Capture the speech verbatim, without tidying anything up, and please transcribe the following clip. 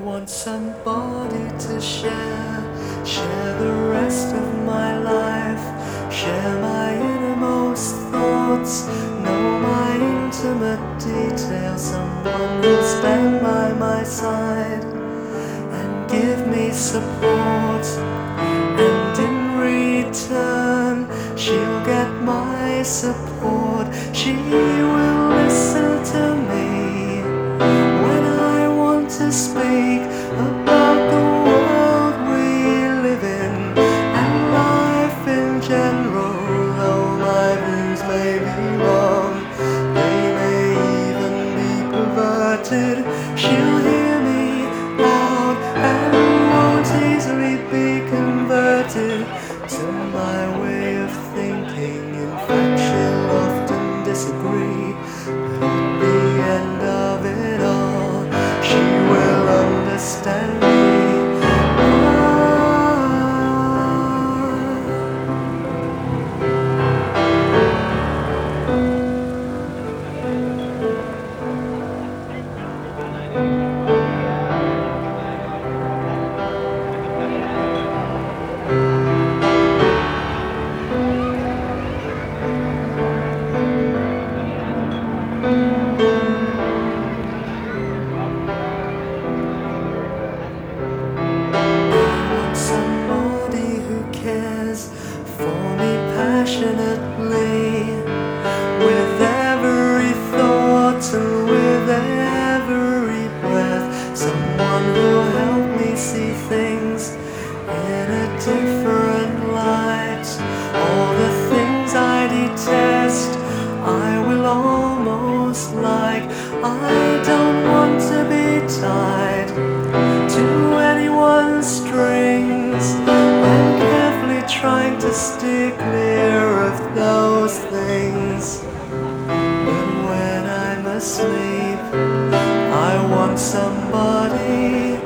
want somebody to share, share the rest of my life, share my innermost thoughts, know my intimate details, someone who'll stand by my side and give me support, and in return she'll get my support. She will listen to me when I want to speak about the world we live in and life in general. Though my views may be wrong, they may even be perverted, she'll hear me out and won't easily be converted to my way of thinking. In fact, she'll often disagree, but at the end of it all, she will understand me. Somebody who cares for me passionately, with every thought and with every breath. Someone who'll help me see things in a different light. All the things I detest, I will almost like. I don't want to be tied to anyone's strings. I'm carefully trying to steer clear of those things. But when I'm asleep, I want somebody